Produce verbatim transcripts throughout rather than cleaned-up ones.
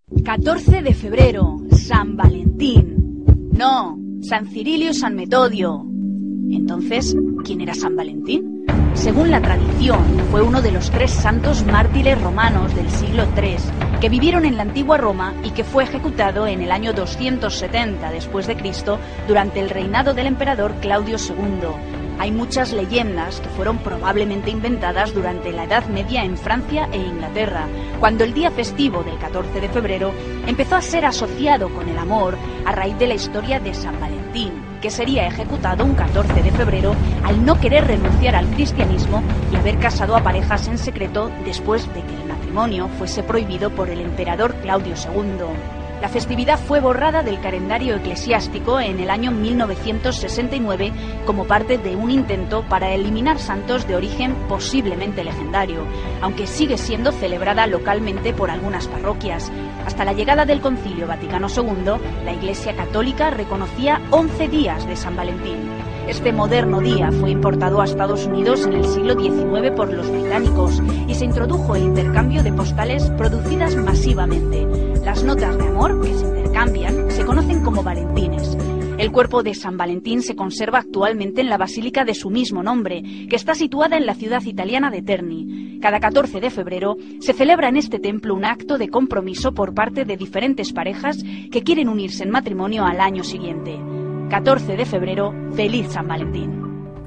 catorce de febrero, San Valentín. No, San Cirilio y San Metodio. Entonces, ¿quién era San Valentín? Según la tradición, fue uno de los tres santos mártires romanos del siglo tres, que vivieron en la antigua Roma y que fue ejecutado en el año doscientos setenta después de Cristo durante el reinado del emperador Claudio segundo. Hay muchas leyendas que fueron probablemente inventadas durante la Edad Media en Francia e Inglaterra, cuando el día festivo del catorce de febrero empezó a ser asociado con el amor a raíz de la historia de San Valentín, que sería ejecutado un catorce de febrero al no querer renunciar al cristianismo y haber casado a parejas en secreto después de que el matrimonio fuese prohibido por el emperador Claudio segundo. La festividad fue borrada del calendario eclesiástico en el año mil novecientos sesenta y nueve como parte de un intento para eliminar santos de origen posiblemente legendario, aunque sigue siendo celebrada localmente por algunas parroquias. Hasta la llegada del Concilio Vaticano segundo, la Iglesia Católica reconocía once días de San Valentín. Este moderno día fue importado a Estados Unidos en el siglo diecinueve por los británicos y se introdujo el intercambio de postales producidas masivamente. Las notas de amor que se intercambian se conocen como valentines. El cuerpo de San Valentín se conserva actualmente en la basílica de su mismo nombre, que está situada en la ciudad italiana de Terni. Cada catorce de febrero se celebra en este templo un acto de compromiso por parte de diferentes parejas que quieren unirse en matrimonio al año siguiente. catorce de febrero, feliz San Valentín.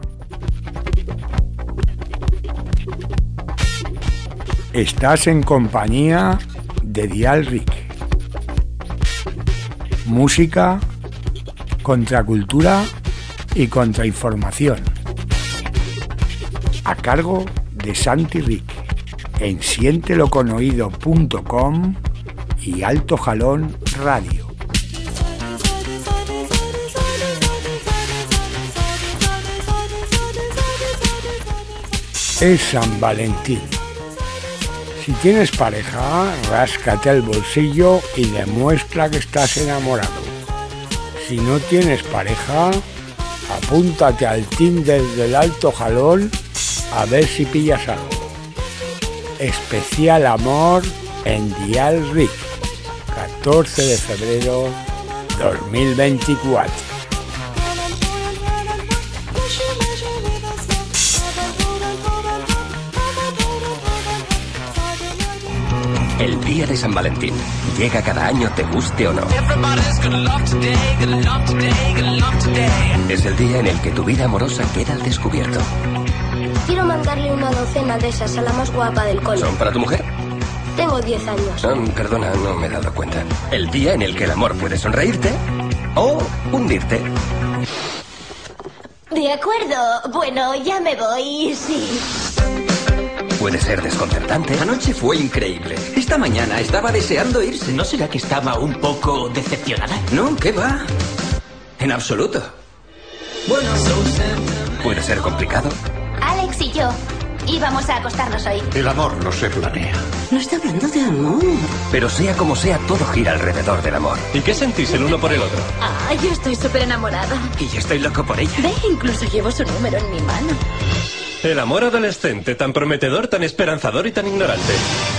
Estás en compañía de Dial Rick. Música, contracultura y contrainformación. A cargo de Santi Rick en sienteloconoído punto com y Alto Jalón Radio. Es San Valentín. Si tienes pareja, ráscate el bolsillo y demuestra que estás enamorado. Si no tienes pareja, apúntate al Tinder del Alto Jalón a ver si pillas algo. Especial amor en Dial Rick, catorce de febrero dos mil veinticuatro. El día de San Valentín llega cada año, te guste o no. Es el día en el que tu vida amorosa queda al descubierto. Quiero mandarle una docena de esas a la más guapa del cole. ¿Son para tu mujer? Tengo diez años. Oh, perdona, no me he dado cuenta. El día en el que el amor puede sonreírte o hundirte. De acuerdo. Bueno, ya me voy, sí. Puede ser desconcertante. Anoche fue increíble. Esta mañana estaba deseando irse. ¿No será que estaba un poco decepcionada? No, ¿qué va? En absoluto. Bueno, puede ser complicado. Alex y yo íbamos a acostarnos hoy. El amor no se planea. No está hablando de amor. Pero sea como sea, todo gira alrededor del amor. ¿Y qué sentís el uno por el otro? Ah, yo estoy súper enamorada. Y yo estoy loco por ella. Ve, incluso llevo su número en mi mano. El amor adolescente, tan prometedor, tan esperanzador y tan ignorante.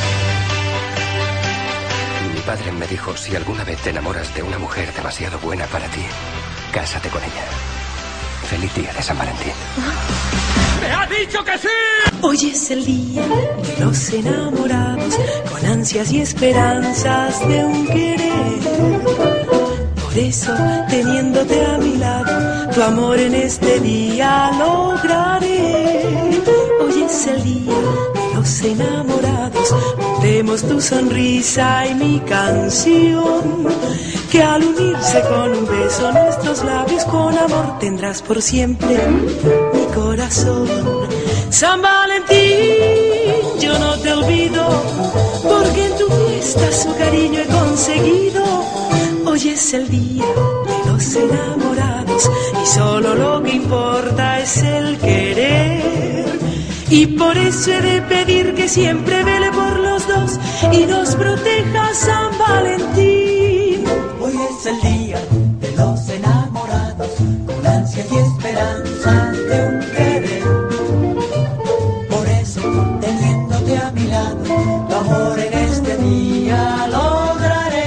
Mi padre me dijo, si alguna vez te enamoras de una mujer demasiado buena para ti, cásate con ella. Feliz día de San Valentín. ¡Me ha dicho que sí! Hoy es el día de los enamorados, con ansias y esperanzas de un querer. Por eso, teniéndote a mi lado, tu amor en este día lograré. Hoy es el día de los enamorados, vemos tu sonrisa y mi canción, que al unirse con un beso nuestros labios, con amor tendrás por siempre mi corazón. San Valentín, yo no te olvido, porque en tu fiesta su cariño he conseguido. Hoy es el día de los enamorados y solo lo que importa es el querer. Y por eso he de pedir que siempre vele por los dos y nos proteja San Valentín. Hoy es el día de los enamorados, con ansia y esperanza de un querer. Por eso, teniéndote a mi lado, tu amor en este día lograré.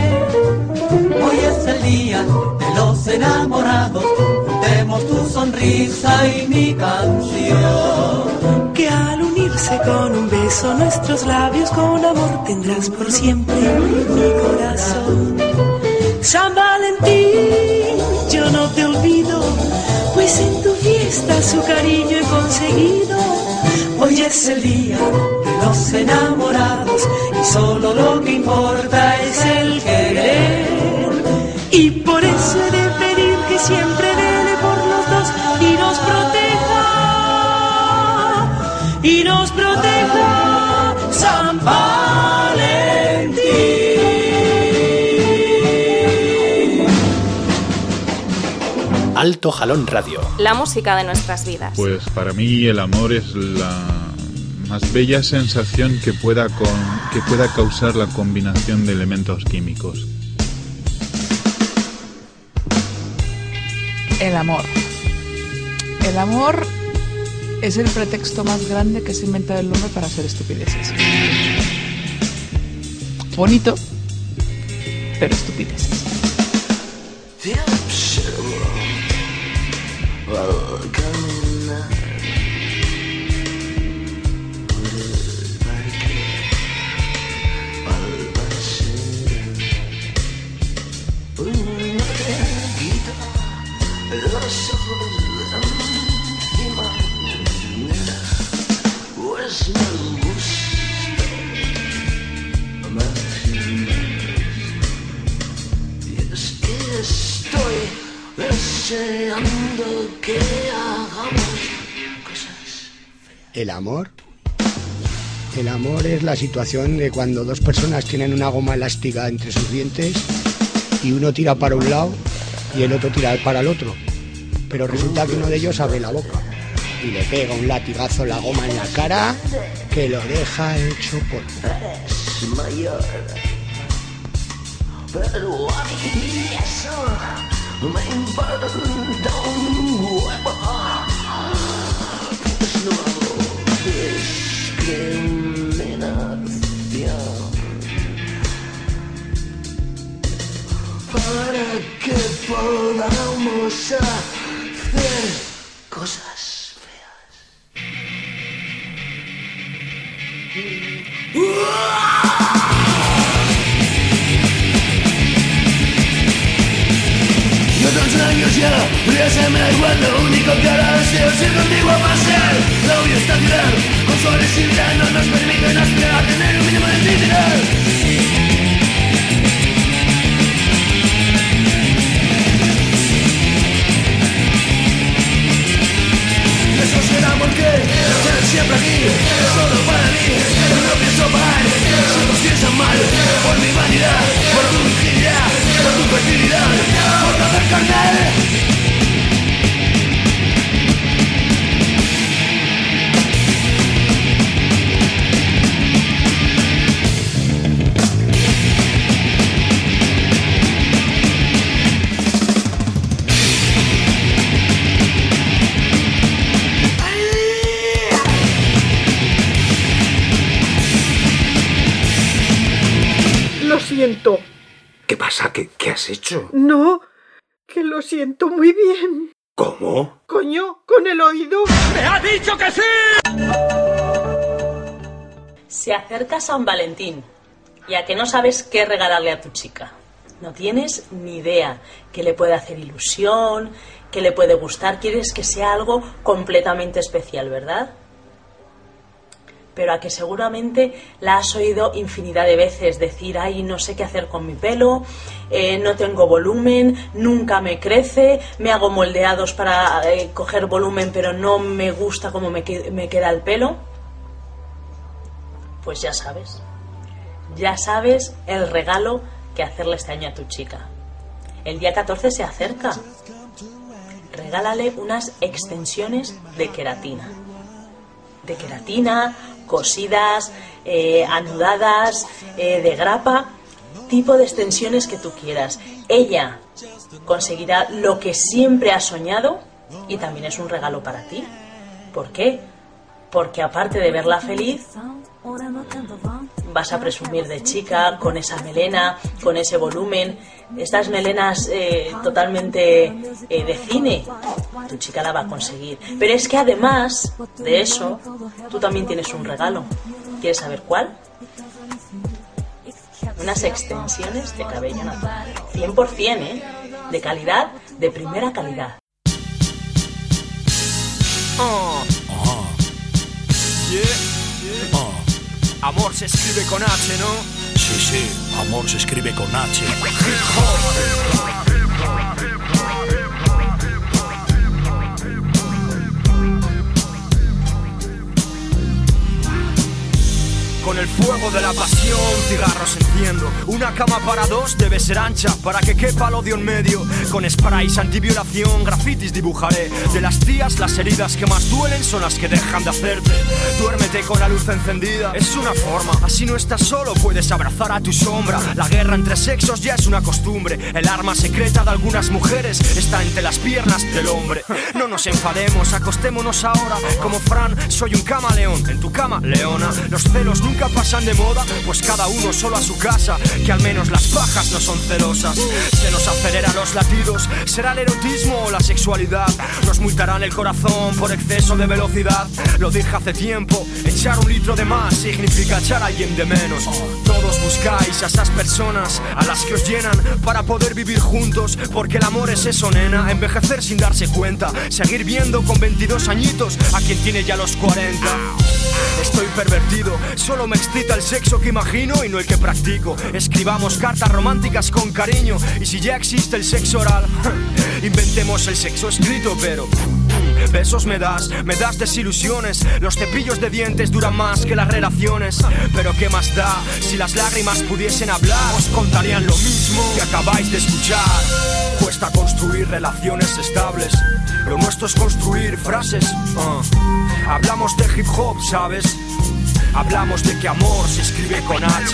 enamorados, juntemos tu sonrisa y mi canción. Que al unirse con un beso nuestros labios con amor tendrás por siempre mi corazón. San Valentín, yo no te olvido, pues en tu fiesta su cariño he conseguido. Hoy es el día de los enamorados y solo lo que importa es el querer. Y por eso he de pedir que siempre vele por los dos y nos proteja, y nos proteja San Valentín. Alto Jalón Radio. La música de nuestras vidas. Pues para mí el amor es la más bella sensación que pueda, con, que pueda causar la combinación de elementos químicos. El amor. El amor es el pretexto más grande que se ha inventado el hombre para hacer estupideces. Bonito, pero estupideces. Los ojos de manera, pues me gusta más y más. Y es que estoy deseando que hagamos cosas. ¿El amor? El amor es la situación de cuando dos personas tienen una goma elástica entre sus dientes y uno tira para un lado y el otro tira para el otro, pero resulta que uno de ellos abre la boca y le pega un latigazo la goma en la cara que lo deja hecho polvo. Es mayor, pero a mí eso me importa un huevo. Es nuevo, discriminación. Para que podamos hacer cosas feas. No tantos años ya, pero ya se me da igual. Lo único que ahora deseo es ir contigo a pasear. La voy a estacionar, con soles y verano nos permiten aspirar a tener un mínimo de intimidad. Esos quedamos que están siempre aquí, solo para mí, no pienso parar. Si nos piensan mal, por mi vanidad, por tu virginidad, por tu fertilidad, por no hacer carnal. Lo siento. ¿Qué pasa? ¿Qué, qué has hecho? No, que lo siento muy bien. ¿Cómo? Coño, con el oído. ¡Me ha dicho que sí! Se acerca San Valentín y a que no sabes qué regalarle a tu chica. No tienes ni idea qué le puede hacer ilusión, qué le puede gustar. Quieres que sea algo completamente especial, ¿verdad? Pero a que seguramente la has oído infinidad de veces decir: ay, no sé qué hacer con mi pelo, eh, no tengo volumen, nunca me crece, me hago moldeados para eh, coger volumen, pero no me gusta cómo me, que- me queda el pelo. Pues ya sabes, ya sabes el regalo que hacerle este año a tu chica. El día catorce se acerca. Regálale unas extensiones de queratina. De queratina, cosidas, eh, anudadas, eh, de grapa, tipo de extensiones que tú quieras. Ella conseguirá lo que siempre ha soñado y también es un regalo para ti. ¿Por qué? Porque aparte de verla feliz, vas a presumir de chica, con esa melena, con ese volumen, estas melenas eh, totalmente eh, de cine, tu chica la va a conseguir. Pero es que además de eso, tú también tienes un regalo. ¿Quieres saber cuál? Unas extensiones de cabello natural, cien por ciento, ¿eh? De calidad, de primera calidad. Oh. Uh-huh. Yeah. Uh. Amor se escribe con H, ¿no? Sí, sí, amor se escribe con H. Con el fuego de la pasión, cigarros enciendo. Una cama para dos debe ser ancha para que quepa el odio en medio. Con sprays antiviolación, grafitis dibujaré. De las tías, las heridas que más duelen son las que dejan de hacerte. Duérmete con la luz encendida, es una forma. Así no estás solo, puedes abrazar a tu sombra. La guerra entre sexos ya es una costumbre. El arma secreta de algunas mujeres está entre las piernas del hombre. No nos enfademos, acostémonos ahora. Como Fran, soy un camaleón. En tu cama, leona. Los celos nunca Nunca pasan de moda, pues cada uno solo a su casa. Que al menos las pajas no son celosas. Se nos acelera los latidos. ¿Será el erotismo o la sexualidad? Nos multarán el corazón por exceso de velocidad. Lo dije hace tiempo, echar un litro de más significa echar a alguien de menos. Todos buscáis a esas personas a las que os llenan para poder vivir juntos. Porque el amor es eso, nena, envejecer sin darse cuenta. Seguir viendo con veintidós añitos a quien tiene ya los cuarenta. Estoy pervertido, solo me excita el sexo que imagino y no el que practico. Escribamos cartas románticas con cariño. Y si ya existe el sexo oral, inventemos el sexo escrito, pero besos me das, me das desilusiones. Los cepillos de dientes duran más que las relaciones. Pero qué más da, si las lágrimas pudiesen hablar, os contarían lo mismo que acabáis de escuchar. Cuesta construir relaciones estables, lo nuestro es construir frases. uh. Hablamos de hip hop, ¿sabes? Hablamos de que amor se escribe con H.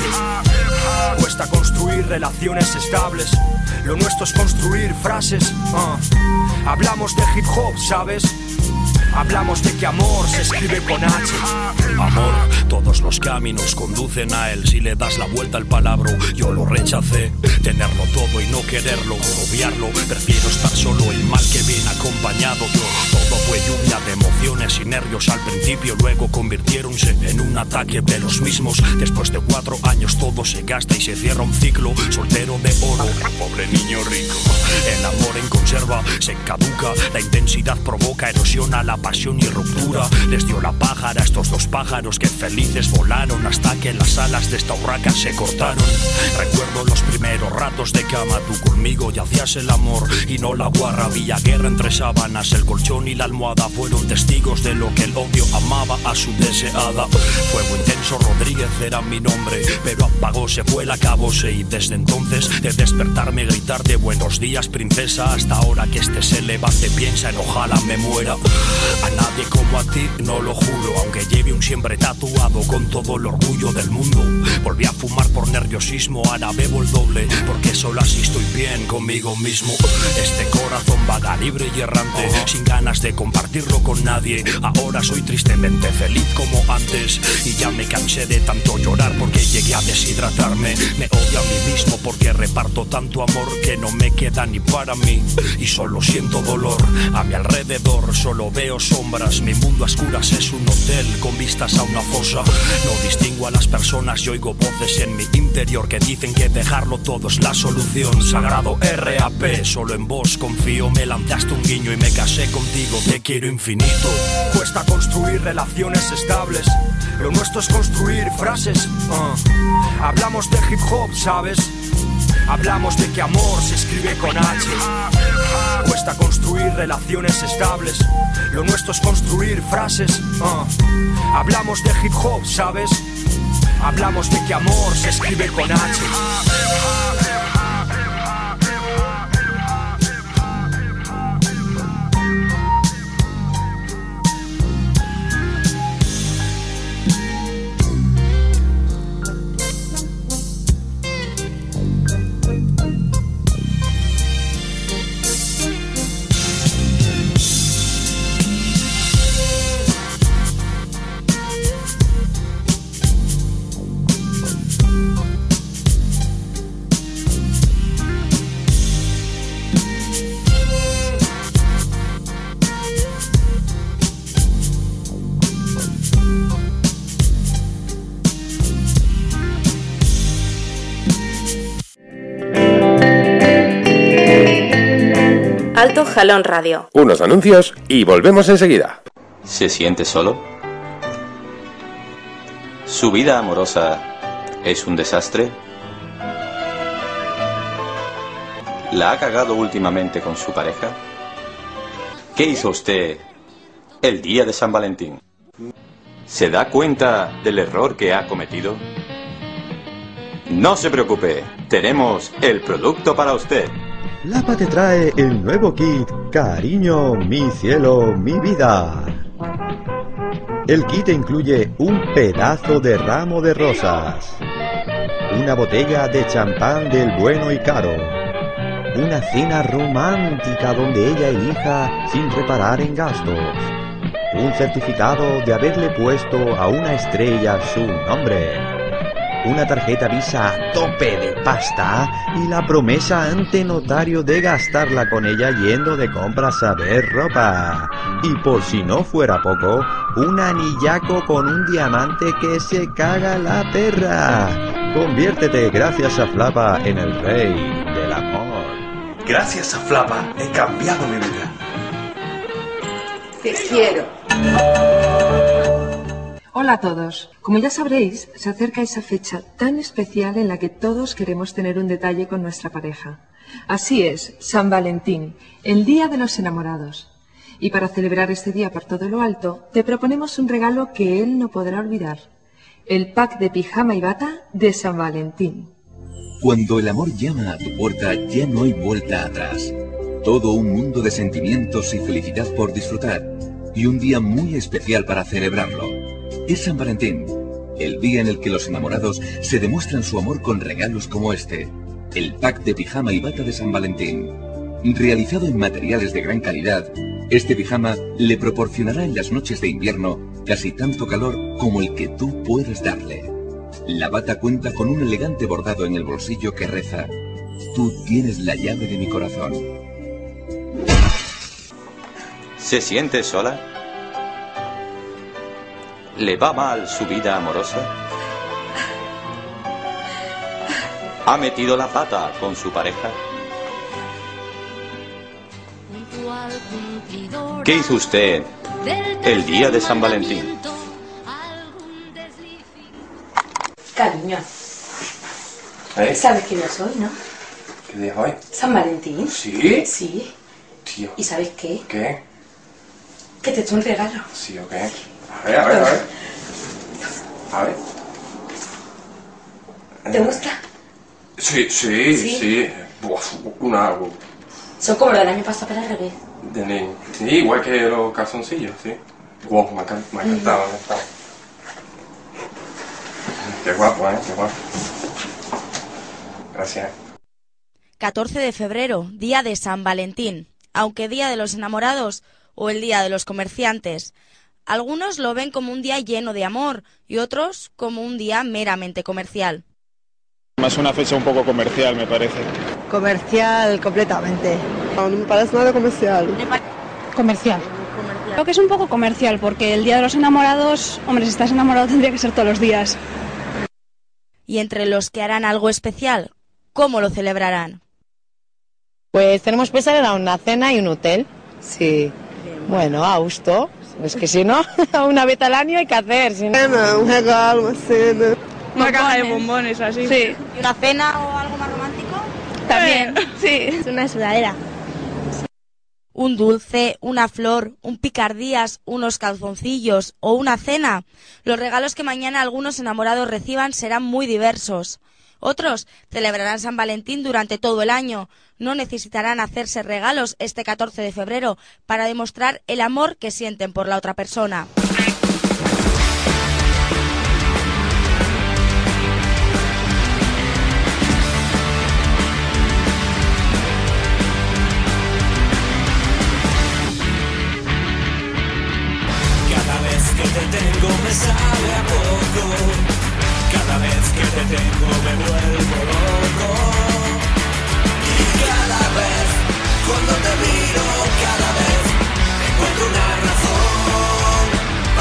Cuesta construir relaciones estables, lo nuestro es construir frases. uh. Hablamos de hip hop, ¿sabes? Hablamos de que amor se escribe con H. Amor, todos los caminos conducen a él. Si le das la vuelta al palabra, yo lo rechacé. Tenerlo todo y no quererlo, obviarlo. Prefiero estar solo, el mal que viene acompañado. Todo fue lluvia de emociones y nervios al principio. Luego convirtiéronse en un ataque de los mismos. Después de cuatro años todo se gasta y se cierra un ciclo. Soltero de oro, pobre niño rico. El amor en conserva se caduca. La intensidad provoca, erosiona la pasión y ruptura. Les dio la pájara a estos dos pájaros que felices volaron hasta que las alas de esta urraca se cortaron. Recuerdo los primeros ratos de cama, tú conmigo y hacías el amor y no la guarra. Había guerra entre sábanas, el colchón y la almohada fueron testigos de lo que el odio amaba a su deseada. Fuego intenso, Rodríguez era mi nombre, pero apagó, se fue el acabose. Y desde entonces de despertarme gritar de buenos días princesa, hasta ahora que este se levante piensa en ojalá me muera. A nadie como a ti, no lo juro, aunque lleve un siempre tatuado con todo el orgullo del mundo. Volví a fumar por nerviosismo, ahora bebo el doble, porque solo así estoy bien conmigo mismo. Este corazón vaga libre y errante, sin ganas de compartirlo con nadie. Ahora soy tristemente feliz como antes, y ya me cansé de tanto llorar porque llegué a deshidratarme. Me odio a mí mismo porque reparto tanto amor que no me queda ni para mí, y solo siento dolor a mi alrededor. Solo veo sombras, mi mundo a oscuras es un hotel con vistas a una fosa. No distingo a las personas y oigo voces en mi interior que dicen que dejarlo todo es la solución. Sagrado R A P, solo en vos confío. Me lanzaste un guiño y me casé contigo, te quiero infinito. Cuesta construir relaciones estables, lo nuestro es construir frases. uh. Hablamos de hip hop, ¿sabes? Hablamos de que amor se escribe con H. Cuesta construir relaciones estables, lo nuestro es construir frases. uh. Hablamos de hip hop, ¿sabes? Hablamos de que amor se escribe con H. Jalón Radio. Unos anuncios y volvemos enseguida. ¿Se siente solo? ¿Su vida amorosa es un desastre? ¿La ha cagado últimamente con su pareja? ¿Qué hizo usted el día de San Valentín? ¿Se da cuenta del error que ha cometido? No se preocupe, tenemos el producto para usted. Lapa te trae el nuevo kit Cariño, mi cielo, mi vida. El kit incluye un pedazo de ramo de rosas, una botella de champán del bueno y caro, una cena romántica donde ella elija sin reparar en gastos, un certificado de haberle puesto a una estrella su nombre, una tarjeta Visa a tope de pasta y la promesa ante notario de gastarla con ella yendo de compras a ver ropa. Y por si no fuera poco, un anillaco con un diamante que se caga la perra. Conviértete gracias a Flapa en el rey del amor. Gracias a Flapa he cambiado mi vida. Te quiero. Hola a todos. Como ya sabréis, se acerca esa fecha tan especial en la que todos queremos tener un detalle con nuestra pareja. Así es, San Valentín, el Día de los Enamorados. Y para celebrar este día por todo lo alto, te proponemos un regalo que él no podrá olvidar. El pack de pijama y bata de San Valentín. Cuando el amor llama a tu puerta, ya no hay vuelta atrás. Todo un mundo de sentimientos y felicidad por disfrutar. Y un día muy especial para celebrarlo. Es San Valentín, el día en el que los enamorados se demuestran su amor con regalos como este. El pack de pijama y bata de San Valentín. Realizado en materiales de gran calidad, este pijama le proporcionará en las noches de invierno casi tanto calor como el que tú puedes darle. La bata cuenta con un elegante bordado en el bolsillo que reza: tú tienes la llave de mi corazón. ¿Se siente sola? ¿Le va mal su vida amorosa? ¿Ha metido la pata con su pareja? ¿Qué hizo usted el día de San Valentín? Cariño, ¿Eh? ¿sabes qué día es hoy, no? ¿Qué día es hoy? San Valentín. ¿Sí? Sí. Tío. ¿Y sabes qué? ¿Qué? Que te he hecho un regalo. ¿Sí o qué? A ver, a ver, a ver. A ver. ¿Te gusta? Sí, sí, ¿Sí? sí. Buah, una... Son como los del año pasado, pero al revés. De niño. Sí, igual que los calzoncillos, sí. Wow, me ha, can- me ha encantado, me ha encantado. Qué guapo, ¿eh? Qué guapo. Gracias. catorce de febrero, día de San Valentín, aunque día de los enamorados o el día de los comerciantes. Algunos lo ven como un día lleno de amor y otros como un día meramente comercial. Más una fecha un poco comercial, me parece. Comercial, completamente. No, no me parece nada comercial. Comercial. Creo que es un poco comercial, porque el Día de los Enamorados, hombre, si estás enamorado tendría que ser todos los días. Y entre los que harán algo especial, ¿cómo lo celebrarán? Pues tenemos pensado una cena y un hotel. Sí. Bueno, a gusto. Es que si no, una vez al año hay que hacer. Si no... Un regalo, una cena. Una caja de bombones o así. Sí. ¿Y una cena o algo más romántico? También, sí. Es una sudadera. Un dulce, una flor, un picardías, unos calzoncillos o una cena. Los regalos que mañana algunos enamorados reciban serán muy diversos. Otros celebrarán San Valentín durante todo el año. No necesitarán hacerse regalos este catorce de febrero para demostrar el amor que sienten por la otra persona. Cada vez que te tengo me sabe a poco. Cada vez que te tengo me vuelvo loco. Y cada vez, cuando te miro, cada vez encuentro una razón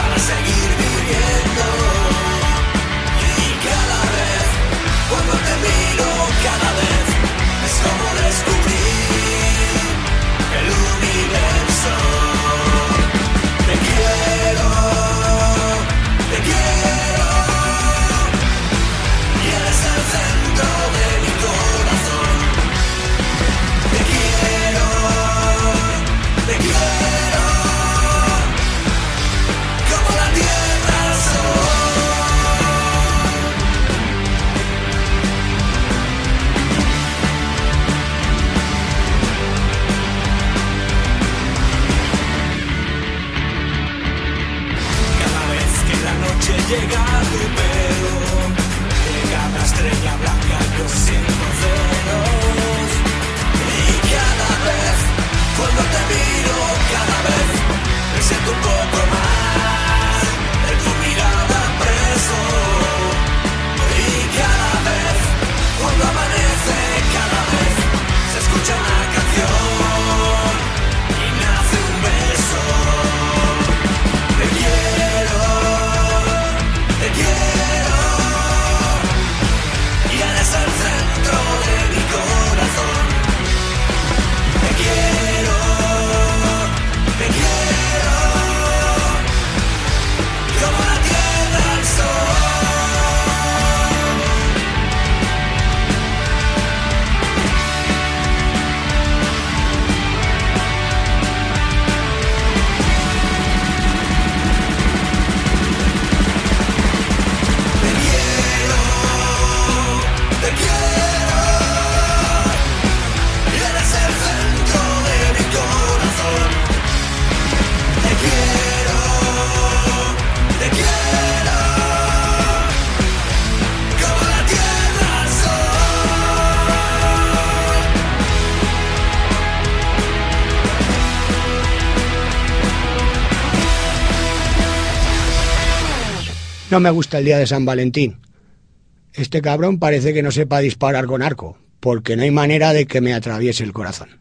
No me gusta el día de San Valentín. Este cabrón parece que no sepa disparar con arco, porque no hay manera de que me atraviese el corazón.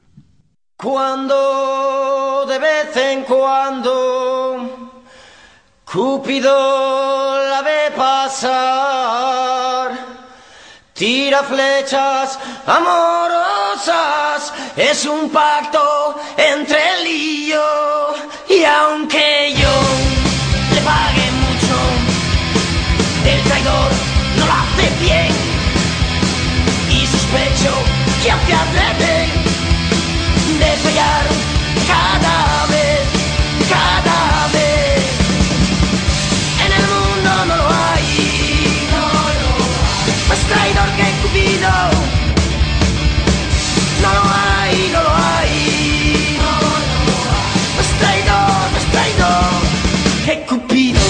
Cuando de vez en cuando Cúpido la ve pasar, tira flechas amorosas, es un pacto entre él y yo. Y aunque yo le pague mucho, el traidor no lo hace bien, y sospecho que hace adrede de fallar cada vez, cada vez. En el mundo no lo hay, no lo hay, más traidor que Cupido. No lo hay, no lo hay, no lo hay, más traidor, más traidor que Cupido.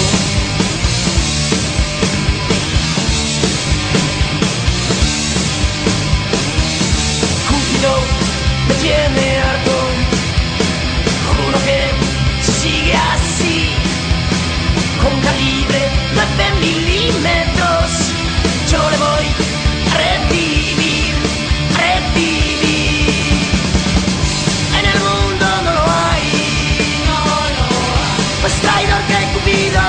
Cupido me tiene harto, juro que si sigue así, con calibre nueve milímetros, yo le voy a recibir, a recibir. En el mundo no lo hay, no lo hay, más traidor que Cupido.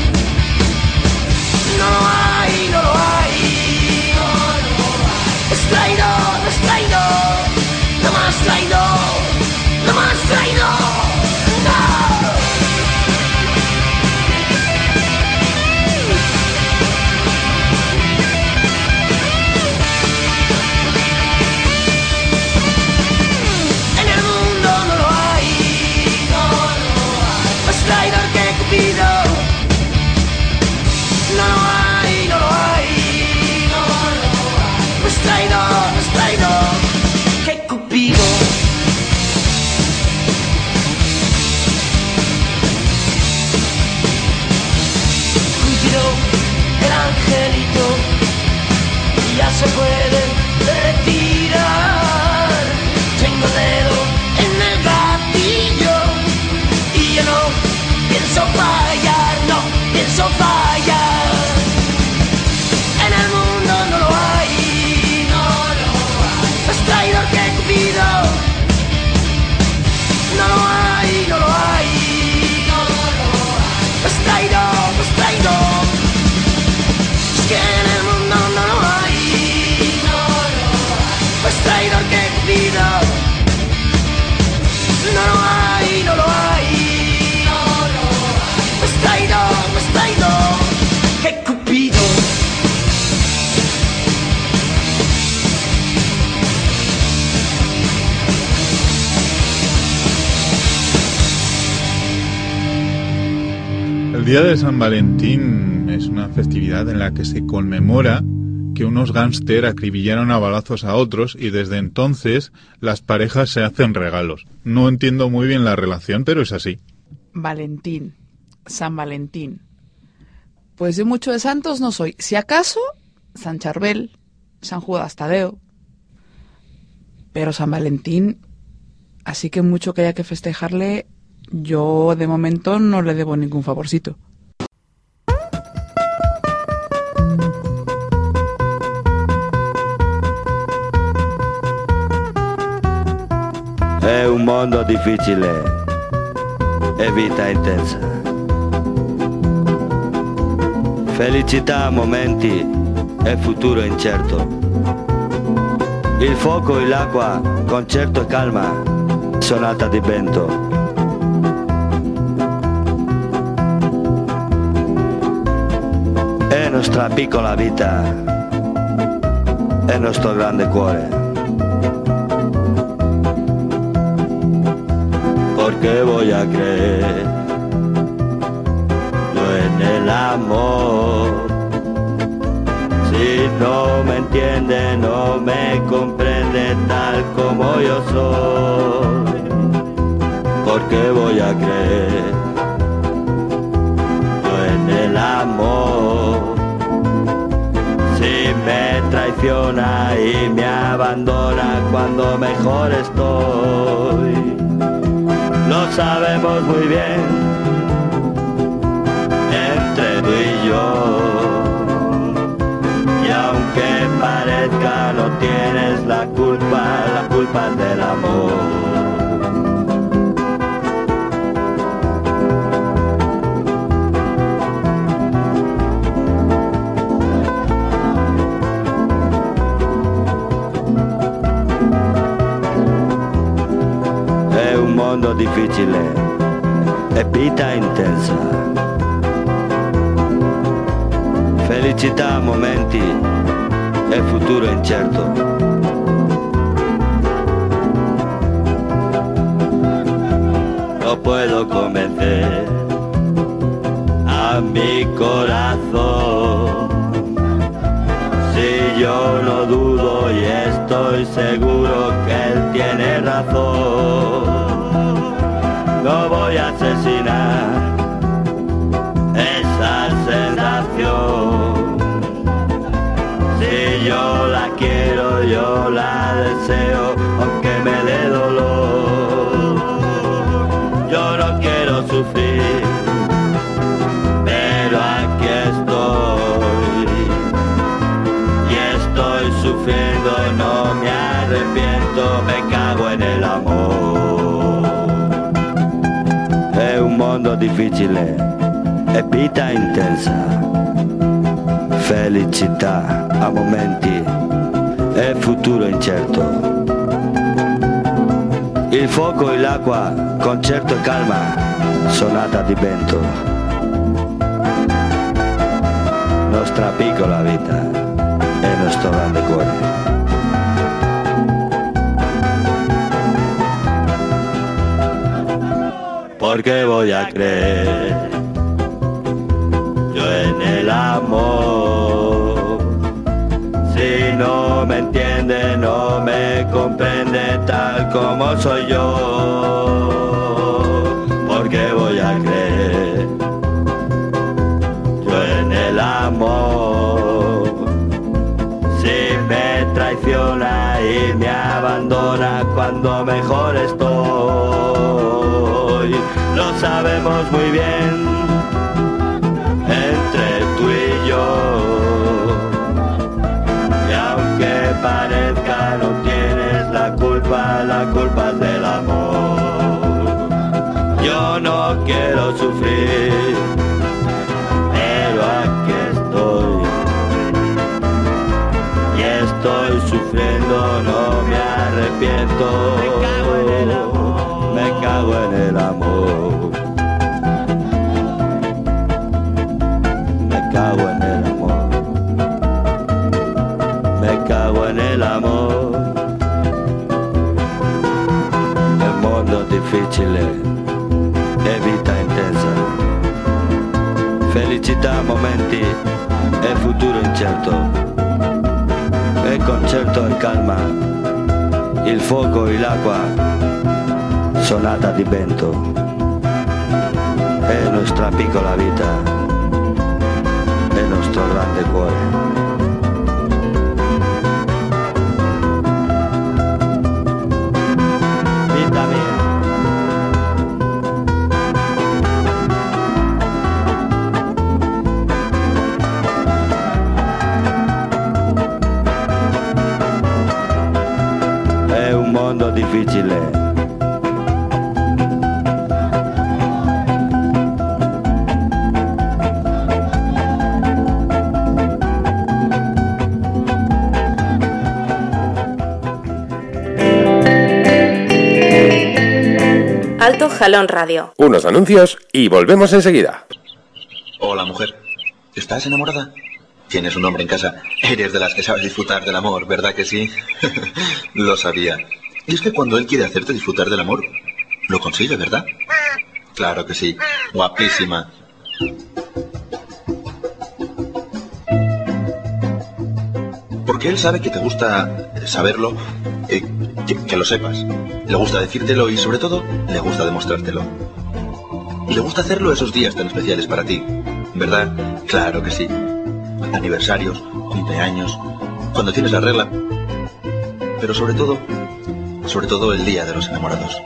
No lo hay, no lo hay, no lo hay, es traidor, es traidor, no más traidor, no más traidor, no. En el mundo no lo hay, no lo hay, más traidor que Cupido. No lo hay, no lo hay, no lo hay, más traidor, más traidor que Cupido. Cupido, el angelito, ya se puede retirar. Tengo el dedo en el gatillo y yo no pienso fallar, no pienso fallar. En el mundo no lo hay, no lo hay, más traidor que Cupido. No lo hay, no lo hay, no lo hay, más traidor, más traidor. Es que en el mundo no lo hay, no lo hay, más traidor que Cupido. No lo hay, no lo hay, no lo hay, más traidor, más traidor que Cupido. El día de San Valentín es una festividad en la que se conmemora que unos gángster acribillaron a balazos a otros y desde entonces las parejas se hacen regalos. No entiendo muy bien la relación, pero es así. Valentín, San Valentín. Pues yo mucho de santos no soy. Si acaso, San Charbel, San Judas Tadeo. Pero San Valentín, así que mucho que haya que festejarle, yo de momento no le debo ningún favorcito. È un mondo difficile e vita intensa. Felicità a momenti e futuro incerto. Il fuoco e l'acqua, concerto e calma, sonata di vento. È nostra piccola vita, è nostro grande cuore. Porque voy a creer no en el amor. Si no me entiende, no me comprende tal como yo soy. Porque voy a creer no en el amor. Si me traiciona y me abandona cuando mejor estoy. Lo sabemos muy bien, entre tú y yo. parezca, no tienes la culpa, la culpa es del amor. È un mondo difficile e vita intensa, felicità a momenti e futuro incerto. No puedo convencer a mi corazón, si yo no dudo y estoy seguro que él tiene razón. No voy a asesinar esa sensación. Si yo la quiero, yo la deseo, aunque me dé dolor. Yo no quiero sufrir, pero aquí estoy. Y estoy sufriendo, no me arrepiento, me cago en el amor. È un mondo difficile e vita intensa, felicità a momenti e futuro incerto. Il fuoco e l'acqua, concerto e calma, sonata di vento. Nostra piccola vita e nostro grande cuore. Porque voy a creer yo en el amor. Si no me entiende, no me comprende tal como soy yo. Porque voy a creer yo en el amor. Si me traiciona y me abandona cuando mejor estoy. Lo sabemos muy bien entre tú y yo. Y aunque parezca, no tienes la culpa, la culpa es del amor. Yo no quiero sufrir, pero aquí estoy. Y estoy sufriendo, no me arrepiento. Me cago en el amor. Me cago en el amor. Me cago en el amor. El mondo difficile e vita intensa, felicità a momenti e futuro incerto. E concerto e calma, il fuoco e l'acqua, sonata di vento. È nostra piccola vita, è nostro grande cuore. Vita mia. È un mondo difficile. Alto Jalón Radio. Unos anuncios y volvemos enseguida. Hola, mujer. ¿Estás enamorada? ¿Tienes un hombre en casa? Eres de las que sabes disfrutar del amor, ¿verdad que sí? Lo sabía. Y es que cuando él quiere hacerte disfrutar del amor, lo consigue, ¿verdad? Claro que sí. Guapísima. Porque él sabe que te gusta saberlo, eh, que, que lo sepas. Le gusta decírtelo y, sobre todo, le gusta demostrártelo. Y le gusta hacerlo esos días tan especiales para ti, ¿verdad? Claro que sí. Aniversarios, cumpleaños, cuando tienes la regla. Pero sobre todo, sobre todo el día de los enamorados.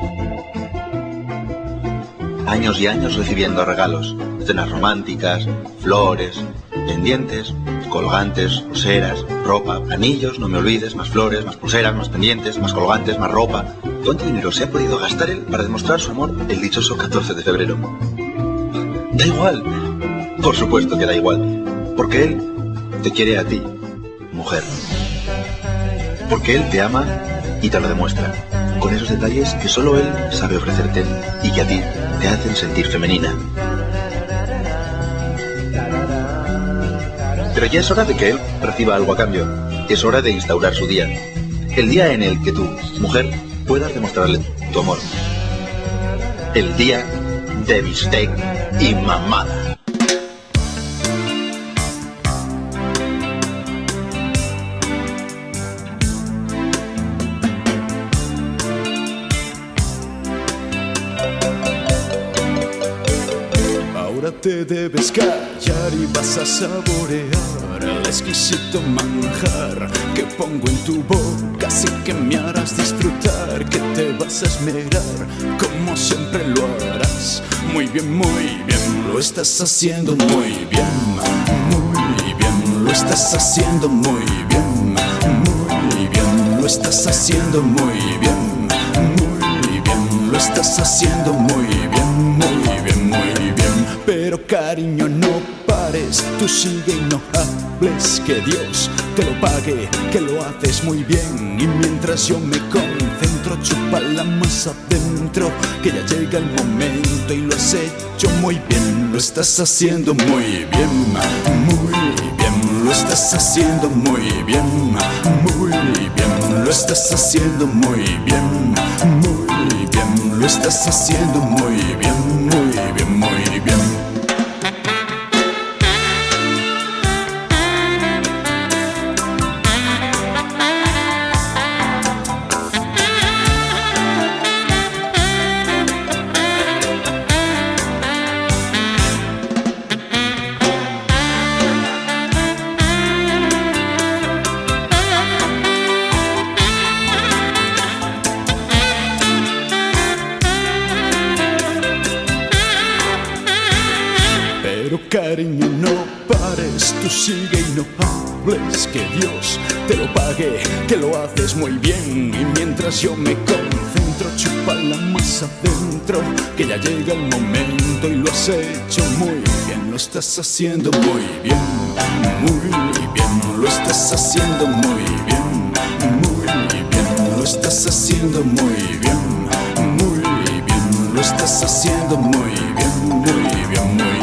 Años y años recibiendo regalos, cenas románticas, flores, pendientes, colgantes, pulseras, ropa, anillos, no me olvides, más flores, más pulseras, más pendientes, más colgantes, más ropa. ¿Cuánto dinero se ha podido gastar él para demostrar su amor el dichoso catorce de febrero? Da igual. Por supuesto que da igual. Porque él te quiere a ti, mujer. Porque él te ama y te lo demuestra. Con esos detalles que solo él sabe ofrecerte y que a ti te hacen sentir femenina. Pero ya es hora de que él reciba algo a cambio. Es hora de instaurar su día. El día en el que tú, mujer, puedas demostrarle tu amor. El día de bistec y mamada. Te debes callar y vas a saborear el exquisito manjar que pongo en tu boca, así que me harás disfrutar, que te vas a esmerar, como siempre lo harás. Muy bien, muy bien, lo estás haciendo muy bien, muy bien, lo estás haciendo muy bien, muy bien, lo estás haciendo muy bien, muy bien, lo estás haciendo muy bien, muy bien, muy bien. Pero cariño, no pares, tú sigue y no hables, que Dios te lo pague, que lo haces muy bien. Y mientras yo me concentro, chúpala más adentro, que ya llega el momento y lo has hecho muy bien. Lo estás haciendo muy bien, muy bien, lo estás haciendo muy bien, muy bien, lo estás haciendo muy bien, muy bien, lo estás haciendo muy bien, muy bien, muy bien. Cariño, no pares, tú sigue y no hables, que Dios te lo pague, que lo haces muy bien. Y mientras yo me concentro, chúpala más adentro, que ya llega el momento y lo has hecho muy bien. Lo estás haciendo muy bien, muy bien, lo estás haciendo muy bien, muy bien, lo estás haciendo muy bien, muy bien, lo estás haciendo muy bien, muy bien, muy bien.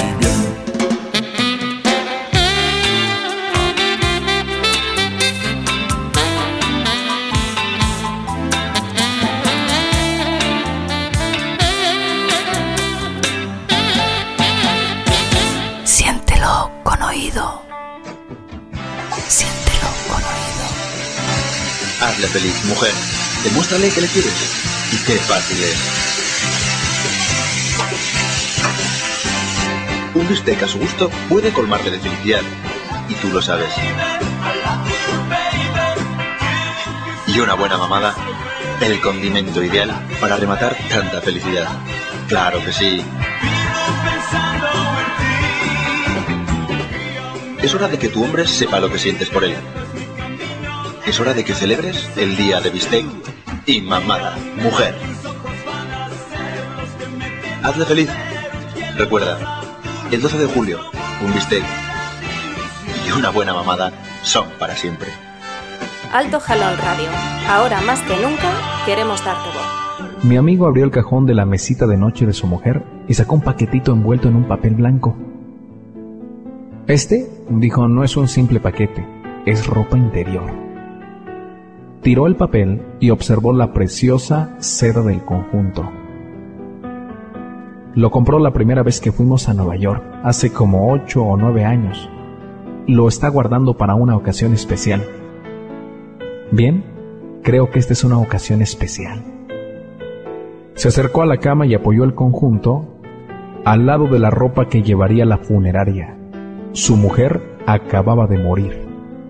Siéntelo con oído. Hazle feliz, mujer. Demuéstrale que le quieres. Y qué fácil es. Un bistec a su gusto puede colmarle de felicidad. Y tú lo sabes. Y una buena mamada, el condimento ideal para rematar tanta felicidad. Claro que sí. Es hora de que tu hombre sepa lo que sientes por él. Es hora de que celebres el día de bistec y mamada, mujer. Hazle feliz. Recuerda, el doce de julio, un bistec y una buena mamada son para siempre. Alto Jalón Radio. Ahora más que nunca queremos darte voz. Mi amigo abrió el cajón de la mesita de noche de su mujer y sacó un paquetito envuelto en un papel blanco. Este, dijo, no es un simple paquete, es ropa interior. Tiró el papel y observó la preciosa seda del conjunto. Lo compró la primera vez que fuimos a Nueva York, hace como ocho o nueve años. Lo está guardando para una ocasión especial. Bien, creo que esta es una ocasión especial. Se acercó a la cama y apoyó el conjunto al lado de la ropa que llevaría a la funeraria. Su mujer acababa de morir.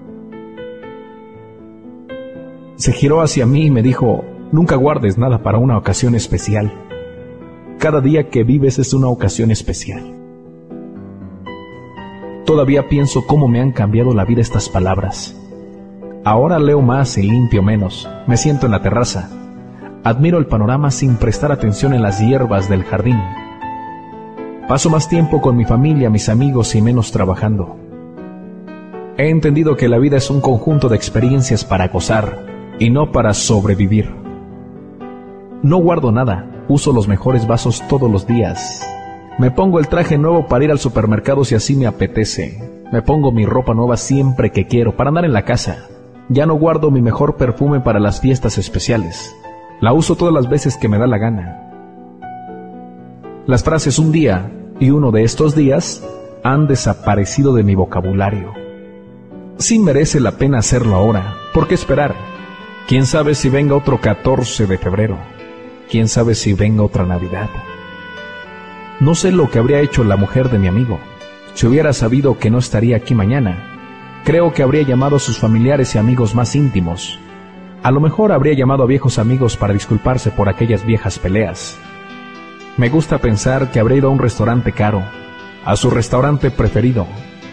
Se giró hacia mí y me dijo, nunca guardes nada para una ocasión especial. Cada día que vives es una ocasión especial. Todavía pienso cómo me han cambiado la vida estas palabras. Ahora leo más y limpio menos. Me siento en la terraza. Admiro el panorama sin prestar atención en las hierbas del jardín. Paso más tiempo con mi familia, mis amigos y menos trabajando. He entendido que la vida es un conjunto de experiencias para gozar y no para sobrevivir. No guardo nada, uso los mejores vasos todos los días. Me pongo el traje nuevo para ir al supermercado si así me apetece. Me pongo mi ropa nueva siempre que quiero para andar en la casa. Ya no guardo mi mejor perfume para las fiestas especiales. La uso todas las veces que me da la gana. Las frases un día y uno de estos días han desaparecido de mi vocabulario. Sí merece la pena hacerlo ahora. ¿Por qué esperar? ¿Quién sabe si venga otro catorce de febrero? ¿Quién sabe si venga otra Navidad? No sé lo que habría hecho la mujer de mi amigo. Si hubiera sabido que no estaría aquí mañana, creo que habría llamado a sus familiares y amigos más íntimos. A lo mejor habría llamado a viejos amigos para disculparse por aquellas viejas peleas. Me gusta pensar que habría ido a un restaurante caro, a su restaurante preferido.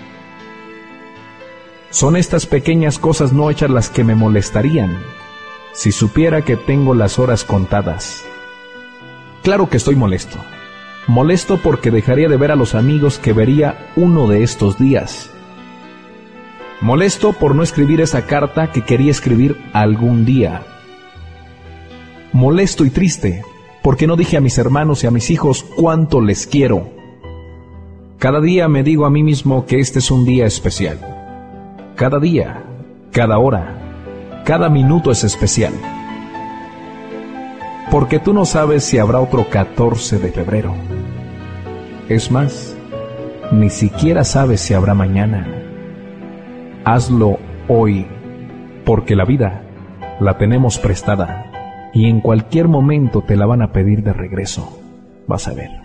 Son estas pequeñas cosas no hechas las que me molestarían, si supiera que tengo las horas contadas. Claro que estoy molesto. Molesto porque dejaría de ver a los amigos que vería uno de estos días. Molesto por no escribir esa carta que quería escribir algún día. Molesto y triste porque no dije a mis hermanos y a mis hijos cuánto les quiero. Cada día me digo a mí mismo que este es un día especial. Cada día, cada hora, cada minuto es especial. Porque tú no sabes si habrá otro catorce de febrero. Es más, ni siquiera sabes si habrá mañana. Hazlo hoy, porque la vida la tenemos prestada y en cualquier momento te la van a pedir de regreso. Vas a ver.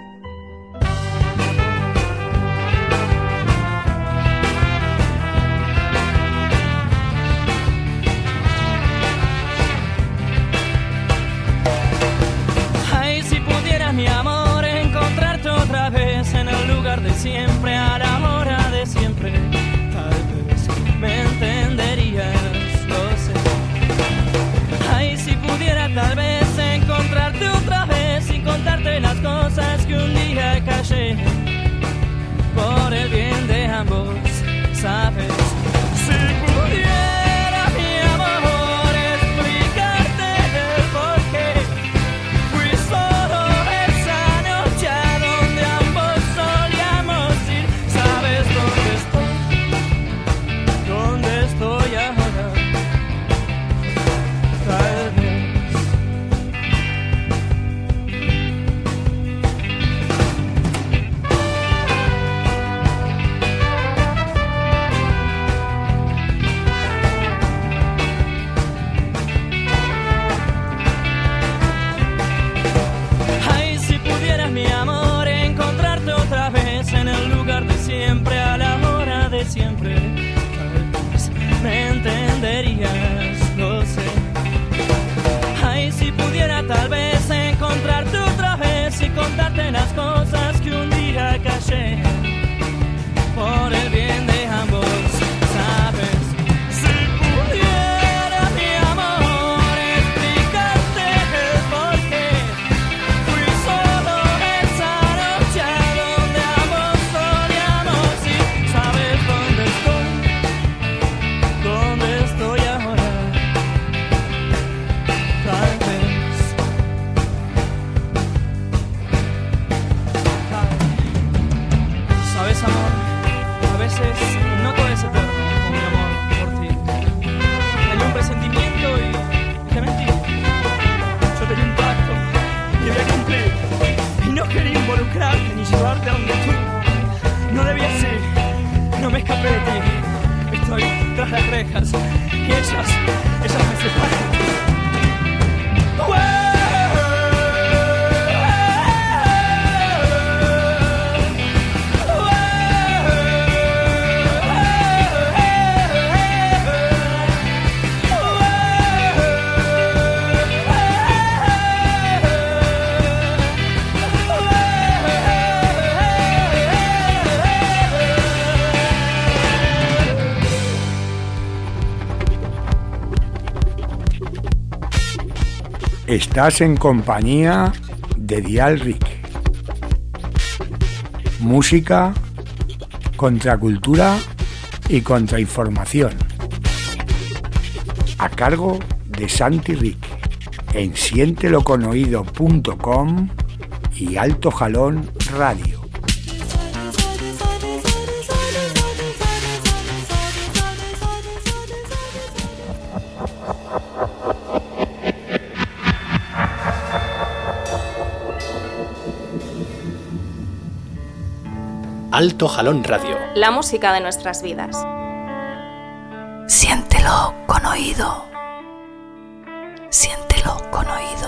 Siempre a la hora de siempre, tal vez me entenderías, lo sé. Ay, si pudiera tal vez encontrarte otra vez y contarte las cosas que un día callé, por el bien de ambos, ¿sabes? Si pudiera, mi amor, explicarte el porqué fui solo esa noche a donde ambos solíamos ir. ¿Sabes dónde estoy? ¿Dónde estoy ahora? Tal vez. Ay, si pudieras, mi amor, encontrarte otra vez en el lugar de siempre, a la hora de siempre, tal vez me entenderías, lo sé. Ay, si pudiera tal vez encontrarte otra vez y contarte las cosas que un día callé, por el bien de ambos, ¿sabes? Si pudiera, mi amor, explicarte el porqué fui solo esa noche a donde ambos solíamos ir. ¿Sabes dónde estoy? ¿Dónde estoy ahora? Tal vez. ¿Sabes, amor? A veces no todo es eterno con mi amor por ti. Tenía un presentimiento y te mentí. Yo tenía un pacto y debía cumplir. Y no quería involucrarte ni llevarte a donde tú no debías ir. No me escapé de ti. Estoy tras las rejas y ellas, ellas me separan. Estás en compañía de Dial Rick. Música, contracultura y contrainformación. A cargo de Santi Rick en sienteloconoído punto com y Alto Jalón Radio. Alto Jalón Radio. La música de nuestras vidas. Siéntelo con oído. Siéntelo con oído.